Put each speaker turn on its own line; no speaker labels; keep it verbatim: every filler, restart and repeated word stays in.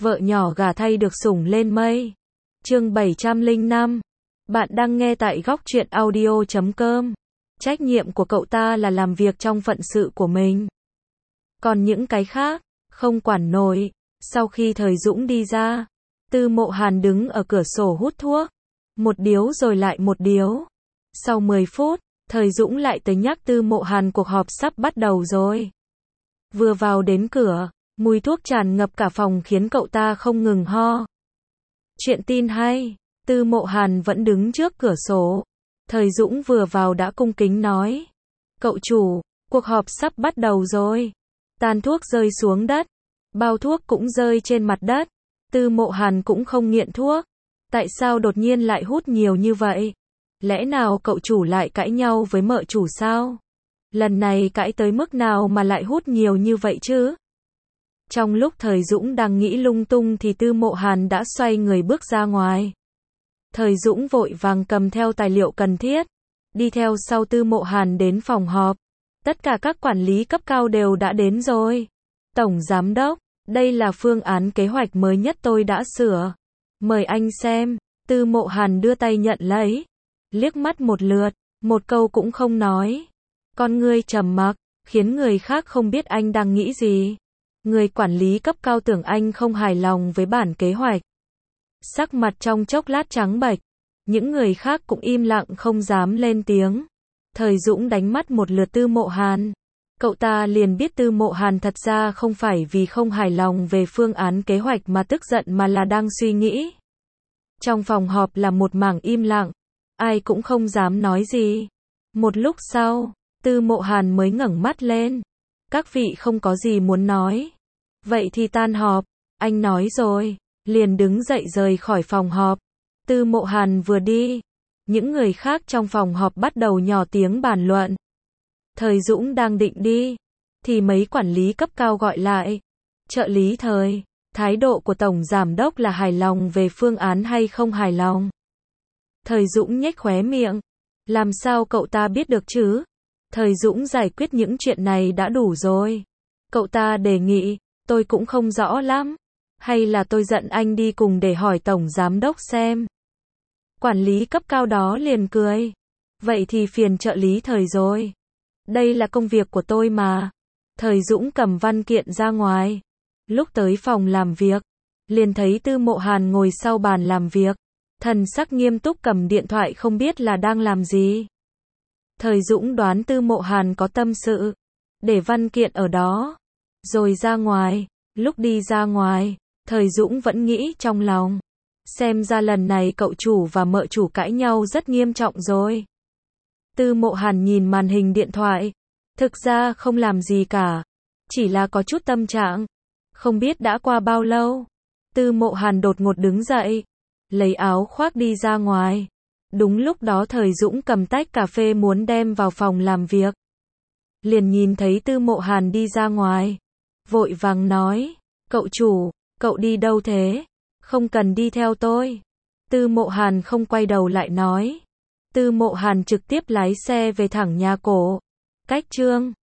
vợ nhỏ gả thay được sủng lên mây. Chương bảy trăm lẻ năm. Bạn đang nghe tại góc truyện audio chấm com. Trách nhiệm của cậu ta là làm việc trong phận sự của mình. Còn những cái khác, không quản nổi. Sau khi Thời Dũng đi ra, Tư Mộ Hàn đứng ở cửa sổ hút thuốc. Một điếu rồi lại một điếu. Sau mười phút, Thời Dũng lại tới nhắc Tư Mộ Hàn cuộc họp sắp bắt đầu rồi. Vừa vào đến cửa, mùi thuốc tràn ngập cả phòng khiến cậu ta không ngừng ho. Chuyện tin hay, Tư Mộ Hàn vẫn đứng trước cửa sổ. Thời Dũng vừa vào đã cung kính nói. Cậu chủ, cuộc họp sắp bắt đầu rồi. Tàn thuốc rơi xuống đất. Bao thuốc cũng rơi trên mặt đất. Tư Mộ Hàn cũng không nghiện thuốc. Tại sao đột nhiên lại hút nhiều như vậy? Lẽ nào cậu chủ lại cãi nhau với mợ chủ sao? Lần này cãi tới mức nào mà lại hút nhiều như vậy chứ? Trong lúc Thời Dũng đang nghĩ lung tung thì Tư Mộ Hàn đã xoay người bước ra ngoài. Thời Dũng vội vàng cầm theo tài liệu cần thiết, đi theo sau Tư Mộ Hàn đến phòng họp. Tất cả các quản lý cấp cao đều đã đến rồi. Tổng Giám đốc, đây là phương án kế hoạch mới nhất tôi đã sửa. Mời anh xem. Tư Mộ Hàn đưa tay nhận lấy, liếc mắt một lượt, một câu cũng không nói. Con ngươi trầm mặc, khiến người khác không biết anh đang nghĩ gì. Người quản lý cấp cao tưởng anh không hài lòng với bản kế hoạch. Sắc mặt trong chốc lát trắng bệch. Những người khác cũng im lặng không dám lên tiếng. Thời Dũng đánh mắt một lượt Tư Mộ Hàn. Cậu ta liền biết Tư Mộ Hàn thật ra không phải vì không hài lòng về phương án kế hoạch mà tức giận mà là đang suy nghĩ. Trong phòng họp là một mảng im lặng. Ai cũng không dám nói gì. Một lúc sau, Tư Mộ Hàn mới ngẩng mắt lên. Các vị không có gì muốn nói. Vậy thì tan họp. Anh nói rồi. Liền đứng dậy rời khỏi phòng họp. Tư Mộ Hàn vừa đi, những người khác trong phòng họp bắt đầu nhỏ tiếng bàn luận. Thời Dũng đang định đi, thì mấy quản lý cấp cao gọi lại. Trợ lý Thời, thái độ của Tổng Giám đốc là hài lòng về phương án hay không hài lòng? Thời Dũng nhếch khóe miệng. Làm sao cậu ta biết được chứ? Thời Dũng giải quyết những chuyện này đã đủ rồi. Cậu ta đề nghị, tôi cũng không rõ lắm. Hay là tôi dẫn anh đi cùng để hỏi Tổng Giám đốc xem. Quản lý cấp cao đó liền cười. Vậy thì phiền trợ lý Thời rồi. Đây là công việc của tôi mà. Thời Dũng cầm văn kiện ra ngoài. Lúc tới phòng làm việc, liền thấy Tư Mộ Hàn ngồi sau bàn làm việc. Thần sắc nghiêm túc cầm điện thoại không biết là đang làm gì. Thời Dũng đoán Tư Mộ Hàn có tâm sự. Để văn kiện ở đó. Rồi ra ngoài. Lúc đi ra ngoài, Thời Dũng vẫn nghĩ trong lòng. Xem ra lần này cậu chủ và mợ chủ cãi nhau rất nghiêm trọng rồi. Tư Mộ Hàn nhìn màn hình điện thoại. Thực ra không làm gì cả. Chỉ là có chút tâm trạng. Không biết đã qua bao lâu. Tư Mộ Hàn đột ngột đứng dậy. Lấy áo khoác đi ra ngoài. Đúng lúc đó Thời Dũng cầm tách cà phê muốn đem vào phòng làm việc. Liền nhìn thấy Tư Mộ Hàn đi ra ngoài. Vội vàng nói. Cậu chủ, cậu đi đâu thế? Không cần đi theo tôi. Tư Mộ Hàn không quay đầu lại nói. Tư Mộ Hàn trực tiếp lái xe về thẳng nhà cổ. Cách chương